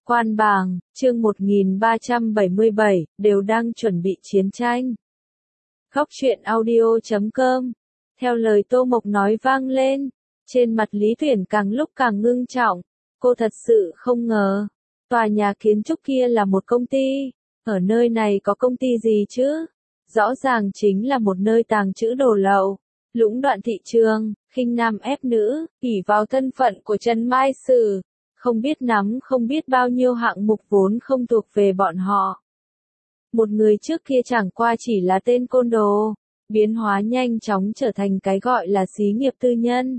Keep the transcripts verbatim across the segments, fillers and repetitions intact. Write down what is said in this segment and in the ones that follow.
Quan bảng, chương một nghìn ba trăm bảy mươi bảy, đều đang chuẩn bị chiến tranh. Góc truyện audio chấm com. Theo lời Tô Mộc nói vang lên, trên mặt Lý Tuyển càng lúc càng ngưng trọng. Cô thật sự không ngờ, tòa nhà kiến trúc kia là một công ty. Ở nơi này có công ty gì chứ? Rõ ràng chính là một nơi tàng trữ đồ lậu, lũng đoạn thị trường, khinh nam ép nữ, ỷ vào thân phận của Trần Mai Sử. Không biết nắm không biết bao nhiêu hạng mục vốn không thuộc về bọn họ. Một người trước kia chẳng qua chỉ là tên côn đồ, biến hóa nhanh chóng trở thành cái gọi là xí nghiệp tư nhân.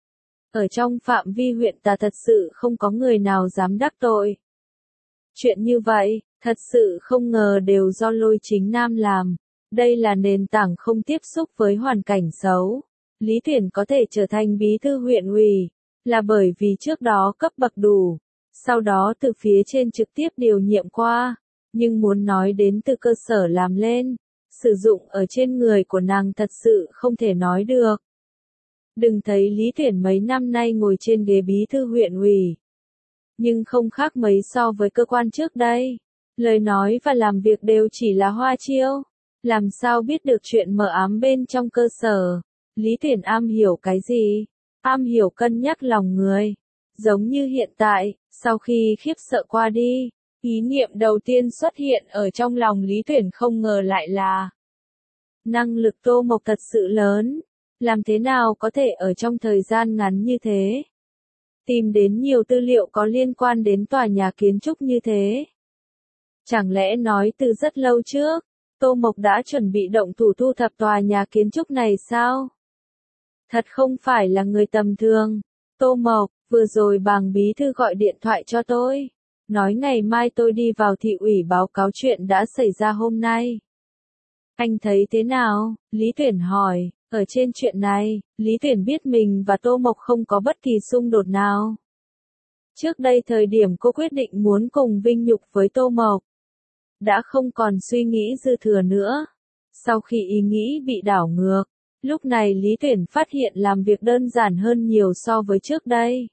Ở trong phạm vi huyện ta thật sự không có người nào dám đắc tội. Chuyện như vậy, thật sự không ngờ đều do Lôi Chính Nam làm. Đây là nền tảng không tiếp xúc với hoàn cảnh xấu. Lý Tuyển có thể trở thành bí thư huyện ủy, là bởi vì trước đó cấp bậc đủ, sau đó từ phía trên trực tiếp điều nhiệm qua, nhưng muốn nói đến từ cơ sở làm lên, sử dụng ở trên người của nàng thật sự không thể nói được. Đừng thấy Lý Tuyển mấy năm nay ngồi trên ghế bí thư huyện ủy, nhưng không khác mấy so với cơ quan trước đây, lời nói và làm việc đều chỉ là hoa chiêu, làm sao biết được chuyện mờ ám bên trong cơ sở. Lý Tuyển am hiểu cái gì? Am hiểu cân nhắc lòng người. Giống như hiện tại, sau khi khiếp sợ qua đi, ý niệm đầu tiên xuất hiện ở trong lòng Lý Tuyển không ngờ lại là năng lực Tô Mộc thật sự lớn. Làm thế nào có thể ở trong thời gian ngắn như thế tìm đến nhiều tư liệu có liên quan đến tòa nhà kiến trúc như thế? Chẳng lẽ nói từ rất lâu trước, Tô Mộc đã chuẩn bị động thủ thu thập tòa nhà kiến trúc này sao? Thật không phải là người tầm thường. Tô Mộc, vừa rồi bàng bí thư gọi điện thoại cho tôi, nói ngày mai tôi đi vào thị ủy báo cáo chuyện đã xảy ra hôm nay. Anh thấy thế nào? Lý Tuyển hỏi. Ở trên chuyện này, Lý Tuyển biết mình và Tô Mộc không có bất kỳ xung đột nào. Trước đây thời điểm cô quyết định muốn cùng vinh nhục với Tô Mộc, đã không còn suy nghĩ dư thừa nữa. Sau khi ý nghĩ bị đảo ngược, lúc này Lý Tuyển phát hiện làm việc đơn giản hơn nhiều so với trước đây.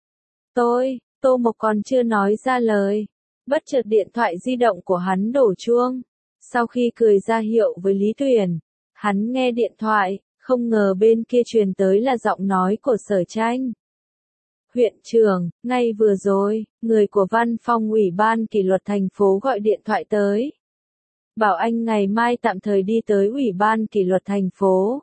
Tôi, Tô Mộc còn chưa nói ra lời, bất chợt điện thoại di động của hắn đổ chuông. Sau khi cười ra hiệu với Lý Tuyển, hắn nghe điện thoại, không ngờ bên kia truyền tới là giọng nói của Sở Tranh. Huyện trưởng, ngay vừa rồi, người của văn phòng ủy ban kỷ luật thành phố gọi điện thoại tới. Bảo anh ngày mai tạm thời đi tới ủy ban kỷ luật thành phố.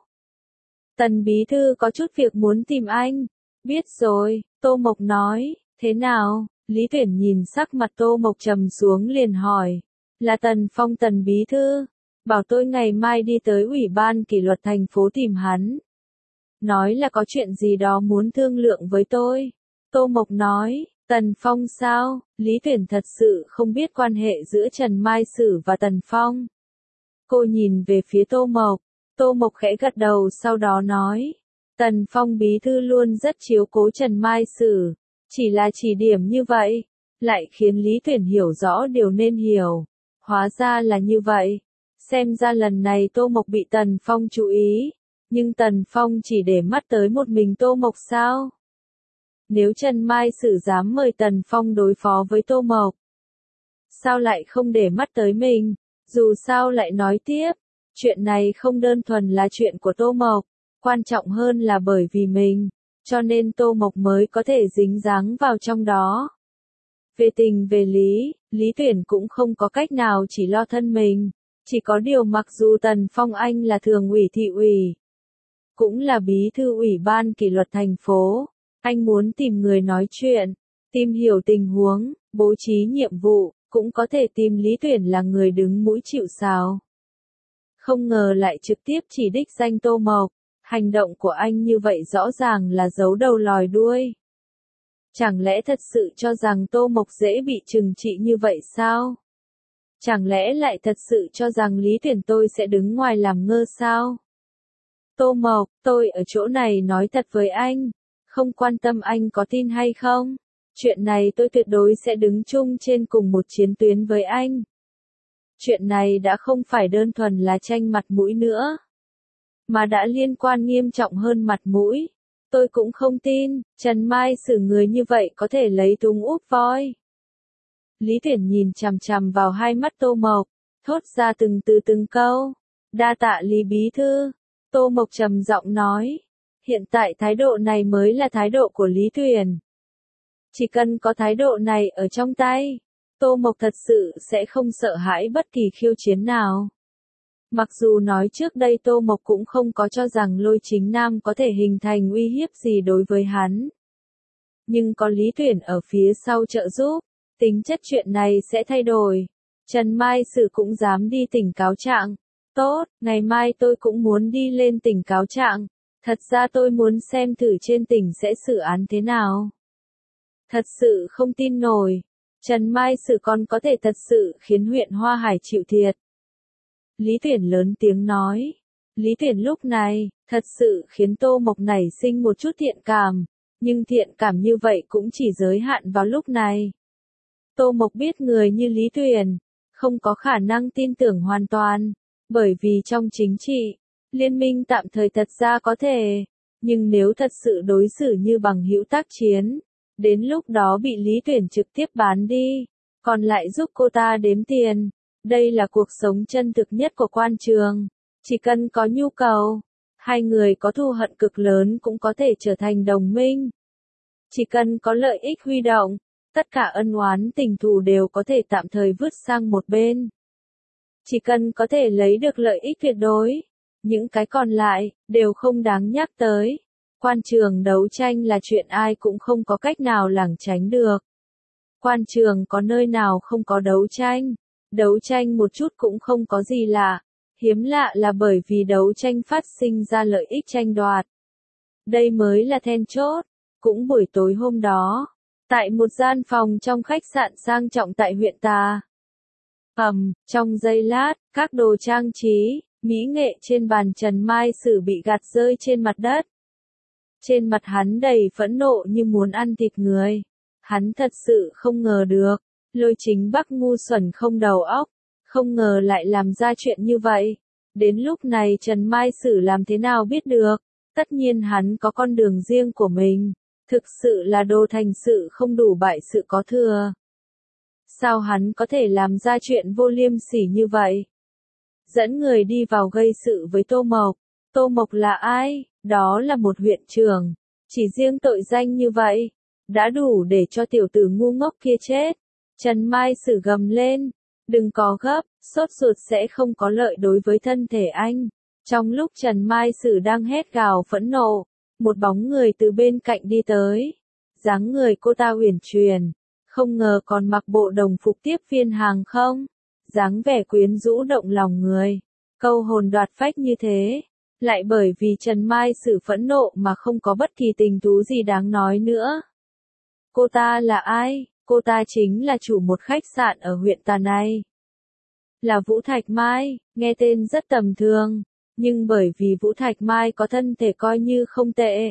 Tần bí thư có chút việc muốn tìm anh. Biết rồi, Tô Mộc nói. Thế nào? Lý Tuyển nhìn sắc mặt Tô Mộc trầm xuống liền hỏi. Là Tần Phong Tần bí thư. Bảo tôi ngày mai đi tới ủy ban kỷ luật thành phố tìm hắn. Nói là có chuyện gì đó muốn thương lượng với tôi. Tô Mộc nói. Tần Phong sao? Lý Tuyển thật sự không biết quan hệ giữa Trần Mai Sử và Tần Phong. Cô nhìn về phía Tô Mộc. Tô Mộc khẽ gật đầu sau đó nói. Tần Phong bí thư luôn rất chiếu cố Trần Mai Sử. Chỉ là chỉ điểm như vậy, lại khiến Lý Tuyển hiểu rõ điều nên hiểu. Hóa ra là như vậy. Xem ra lần này Tô Mộc bị Tần Phong chú ý. Nhưng Tần Phong chỉ để mắt tới một mình Tô Mộc sao? Nếu Trần Mai Sử dám mời Tần Phong đối phó với Tô Mộc, sao lại không để mắt tới mình? Dù sao lại nói tiếp, chuyện này không đơn thuần là chuyện của Tô Mộc, quan trọng hơn là bởi vì mình, cho nên Tô Mộc mới có thể dính dáng vào trong đó. Về tình về lý, Lý Tuyển cũng không có cách nào chỉ lo thân mình, chỉ có điều mặc dù Tần Phong anh là thường ủy thị ủy, cũng là bí thư ủy ban kỷ luật thành phố, anh muốn tìm người nói chuyện, tìm hiểu tình huống, bố trí nhiệm vụ, cũng có thể tìm Lý Tuyển là người đứng mũi chịu sào. Không ngờ lại trực tiếp chỉ đích danh Tô Mộc, hành động của anh như vậy rõ ràng là giấu đầu lòi đuôi. Chẳng lẽ thật sự cho rằng Tô Mộc dễ bị trừng trị như vậy sao? Chẳng lẽ lại thật sự cho rằng Lý Tuyển tôi sẽ đứng ngoài làm ngơ sao? Tô Mộc, tôi ở chỗ này nói thật với anh, không quan tâm anh có tin hay không, chuyện này tôi tuyệt đối sẽ đứng chung trên cùng một chiến tuyến với anh. Chuyện này đã không phải đơn thuần là tranh mặt mũi nữa, mà đã liên quan nghiêm trọng hơn mặt mũi. Tôi cũng không tin, Trần Mai Sử người như vậy có thể lấy túng úp voi. Lý Tuyển nhìn chằm chằm vào hai mắt Tô Mộc, thốt ra từng từ từng câu. Đa tạ Lý bí thư. Tô Mộc trầm giọng nói. Hiện tại thái độ này mới là thái độ của Lý Tuyển. Chỉ cần có thái độ này ở trong tay, Tô Mộc thật sự sẽ không sợ hãi bất kỳ khiêu chiến nào. Mặc dù nói trước đây Tô Mộc cũng không có cho rằng Lôi Chính Nam có thể hình thành uy hiếp gì đối với hắn. Nhưng có Lý Tuyển ở phía sau trợ giúp, tính chất chuyện này sẽ thay đổi. Trần Mai Sử cũng dám đi tỉnh cáo trạng. Tốt, ngày mai tôi cũng muốn đi lên tỉnh cáo trạng. Thật ra tôi muốn xem thử trên tỉnh sẽ xử án thế nào. Thật sự không tin nổi. Trần Mai Sử còn có thể thật sự khiến huyện Hoa Hải chịu thiệt. Lý Tuyển lớn tiếng nói. Lý Tuyển lúc này, thật sự khiến Tô Mộc nảy sinh một chút thiện cảm. Nhưng thiện cảm như vậy cũng chỉ giới hạn vào lúc này. Tô Mộc biết người như Lý Tuyển, không có khả năng tin tưởng hoàn toàn. Bởi vì trong chính trị, liên minh tạm thời thật ra có thể. Nhưng nếu thật sự đối xử như bằng hữu tác chiến, đến lúc đó bị Lý Tuyển trực tiếp bán đi, còn lại giúp cô ta đếm tiền. Đây là cuộc sống chân thực nhất của quan trường. Chỉ cần có nhu cầu, hai người có thù hận cực lớn cũng có thể trở thành đồng minh. Chỉ cần có lợi ích huy động, tất cả ân oán tình thù đều có thể tạm thời vứt sang một bên. Chỉ cần có thể lấy được lợi ích tuyệt đối, những cái còn lại, đều không đáng nhắc tới. Quan trường đấu tranh là chuyện ai cũng không có cách nào lảng tránh được. Quan trường có nơi nào không có đấu tranh, đấu tranh một chút cũng không có gì lạ. Hiếm lạ là bởi vì đấu tranh phát sinh ra lợi ích tranh đoạt. Đây mới là then chốt. Cũng buổi tối hôm đó, tại một gian phòng trong khách sạn sang trọng tại huyện Ta. Ầm, trong giây lát, các đồ trang trí, mỹ nghệ trên bàn Trần Mai Sử bị gạt rơi trên mặt đất. Trên mặt hắn đầy phẫn nộ như muốn ăn thịt người. Hắn thật sự không ngờ được, Lôi Chính Bắc ngu xuẩn không đầu óc, không ngờ lại làm ra chuyện như vậy. Đến lúc này Trần Mai Sử làm thế nào biết được, tất nhiên hắn có con đường riêng của mình. Thực sự là đồ thành sự không đủ bại sự có thừa. Sao hắn có thể làm ra chuyện vô liêm sỉ như vậy? Dẫn người đi vào gây sự với Tô Mộc. Tô Mộc là ai? Đó là một huyện trưởng. Chỉ riêng tội danh như vậy, đã đủ để cho tiểu tử ngu ngốc kia chết. Trần Mai Sử gầm lên. Đừng có gấp, sốt ruột sẽ không có lợi đối với thân thể anh. Trong lúc Trần Mai Sử đang hét gào phẫn nộ, một bóng người từ bên cạnh đi tới. Dáng người cô ta uyển chuyển, không ngờ còn mặc bộ đồng phục tiếp viên hàng không. Dáng vẻ quyến rũ động lòng người, câu hồn đoạt phách như thế. Lại bởi vì Trần Mai Sử phẫn nộ mà không có bất kỳ tình thú gì đáng nói nữa. Cô ta là ai? Cô ta chính là chủ một khách sạn ở huyện Ta này. Là Vũ Thạch Mai, nghe tên rất tầm thường. Nhưng bởi vì Vũ Thạch Mai có thân thể coi như không tệ.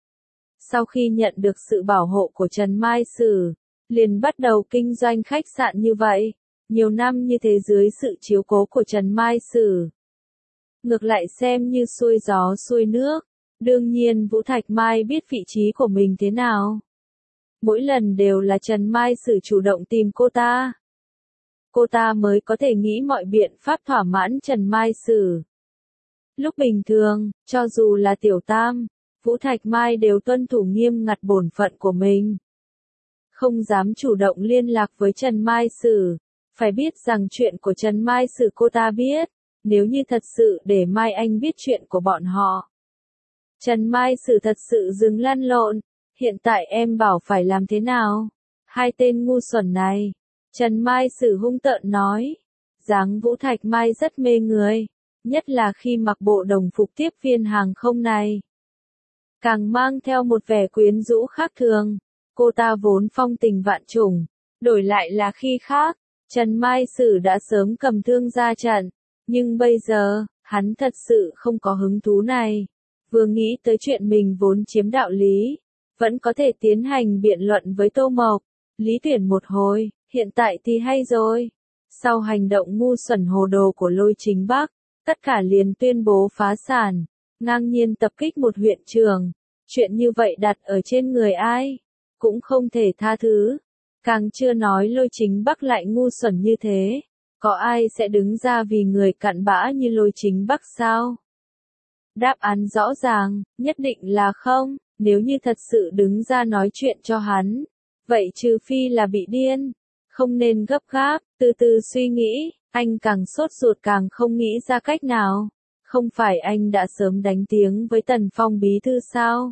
Sau khi nhận được sự bảo hộ của Trần Mai Sử, liền bắt đầu kinh doanh khách sạn như vậy. Nhiều năm như thế dưới sự chiếu cố của Trần Mai Sử. Ngược lại xem như xuôi gió xuôi nước. Đương nhiên Vũ Thạch Mai biết vị trí của mình thế nào. Mỗi lần đều là Trần Mai Sử chủ động tìm cô ta. Cô ta mới có thể nghĩ mọi biện pháp thỏa mãn Trần Mai Sử. Lúc bình thường, cho dù là tiểu tam, Vũ Thạch Mai đều tuân thủ nghiêm ngặt bổn phận của mình. Không dám chủ động liên lạc với Trần Mai Sử. Phải biết rằng chuyện của Trần Mai Sử cô ta biết. Nếu như thật sự để Mai Anh biết chuyện của bọn họ. Trần Mai Sử thật sự dừng lăn lộn. Hiện tại em bảo phải làm thế nào? Hai tên ngu xuẩn này. Trần Mai Sử hung tợn nói. Dáng Vũ Thạch Mai rất mê người. Nhất là khi mặc bộ đồng phục tiếp viên hàng không này. Càng mang theo một vẻ quyến rũ khác thường. Cô ta vốn phong tình vạn trùng. Đổi lại là khi khác, Trần Mai Sử đã sớm cầm thương ra trận. Nhưng bây giờ, hắn thật sự không có hứng thú này. Vừa nghĩ tới chuyện mình vốn chiếm đạo lý. Vẫn có thể tiến hành biện luận với Tô Mộc. Lý Tuyển một hồi, hiện tại thì hay rồi. Sau hành động ngu xuẩn hồ đồ của Lôi Chính Bắc, tất cả liền tuyên bố phá sản, ngang nhiên tập kích một huyện trường. Chuyện như vậy đặt ở trên người ai, cũng không thể tha thứ. Càng chưa nói Lôi Chính Bắc lại ngu xuẩn như thế. Có ai sẽ đứng ra vì người cặn bã như Lôi Chính Bắc sao? Đáp án rõ ràng, nhất định là không. Nếu như thật sự đứng ra nói chuyện cho hắn, vậy trừ phi là bị điên. Không nên gấp gáp, từ từ suy nghĩ. Anh càng sốt ruột càng không nghĩ ra cách nào. Không phải anh đã sớm đánh tiếng với Tần Phong bí thư sao?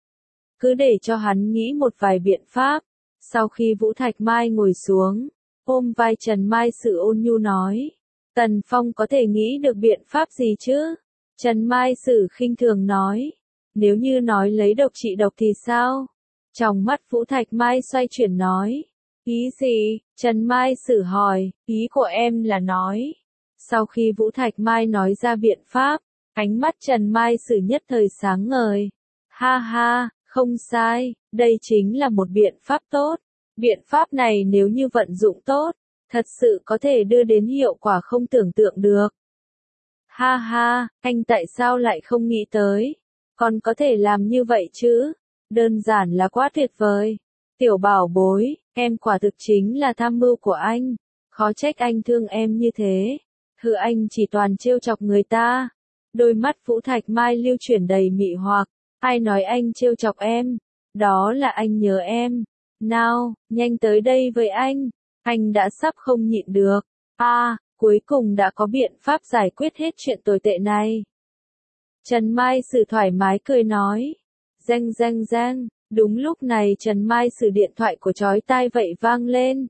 Cứ để cho hắn nghĩ một vài biện pháp. Sau khi Vũ Thạch Mai ngồi xuống, ôm vai Trần Mai Sử ôn nhu nói. Tần Phong có thể nghĩ được biện pháp gì chứ? Trần Mai Sử khinh thường nói. Nếu như nói lấy độc trị độc thì sao? Trong mắt Vũ Thạch Mai xoay chuyển nói. Ý gì? Trần Mai Sử hỏi. Ý của em là nói. Sau khi Vũ Thạch Mai nói ra biện pháp, ánh mắt Trần Mai Sử nhất thời sáng ngời. Ha ha, không sai, đây chính là một biện pháp tốt. Biện pháp này nếu như vận dụng tốt, thật sự có thể đưa đến hiệu quả không tưởng tượng được. Ha ha, anh tại sao lại không nghĩ tới? Còn có thể làm như vậy chứ? Đơn giản là quá tuyệt vời. Tiểu bảo bối, em quả thực chính là tham mưu của anh. Khó trách anh thương em như thế. Hừ, anh chỉ toàn trêu chọc người ta. Đôi mắt Vũ Thạch Mai lưu chuyển đầy mị hoặc. Ai nói anh trêu chọc em? Đó là anh nhớ em. Nào, nhanh tới đây với anh. Anh đã sắp không nhịn được. À, cuối cùng đã có biện pháp giải quyết hết chuyện tồi tệ này. Trần Mai Sử thoải mái cười nói. Reng reng reng, đúng lúc này Trần Mai Sử điện thoại của chói tai vậy vang lên.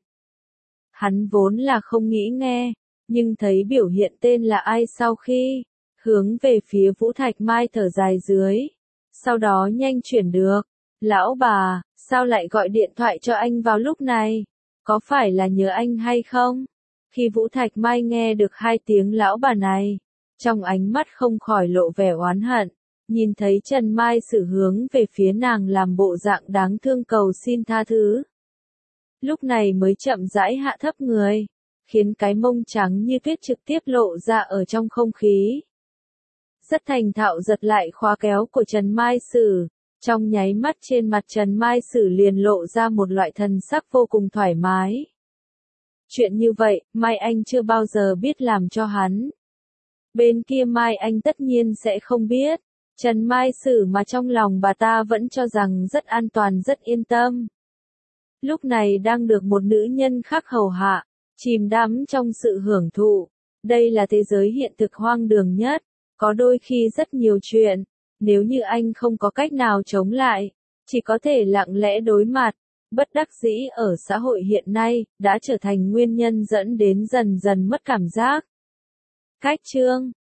Hắn vốn là không nghĩ nghe, nhưng thấy biểu hiện tên là ai sau khi hướng về phía Vũ Thạch Mai thở dài dưới. Sau đó nhanh chuyển được. Lão bà, sao lại gọi điện thoại cho anh vào lúc này? Có phải là nhớ anh hay không? Khi Vũ Thạch Mai nghe được hai tiếng lão bà này, trong ánh mắt không khỏi lộ vẻ oán hận. Nhìn thấy Trần Mai Sử hướng về phía nàng làm bộ dạng đáng thương cầu xin tha thứ. Lúc này mới chậm rãi hạ thấp người, khiến cái mông trắng như tuyết trực tiếp lộ ra ở trong không khí. Rất thành thạo giật lại khóa kéo của Trần Mai Sử, trong nháy mắt trên mặt Trần Mai Sử liền lộ ra một loại thần sắc vô cùng thoải mái. Chuyện như vậy, Mai Anh chưa bao giờ biết làm cho hắn. Bên kia Mai Anh tất nhiên sẽ không biết. Trần Mai Sử mà trong lòng bà ta vẫn cho rằng rất an toàn rất yên tâm. Lúc này đang được một nữ nhân khác hầu hạ, chìm đắm trong sự hưởng thụ. Đây là thế giới hiện thực hoang đường nhất, có đôi khi rất nhiều chuyện, nếu như anh không có cách nào chống lại, chỉ có thể lặng lẽ đối mặt. Bất đắc dĩ ở xã hội hiện nay, đã trở thành nguyên nhân dẫn đến dần dần mất cảm giác. Cách chương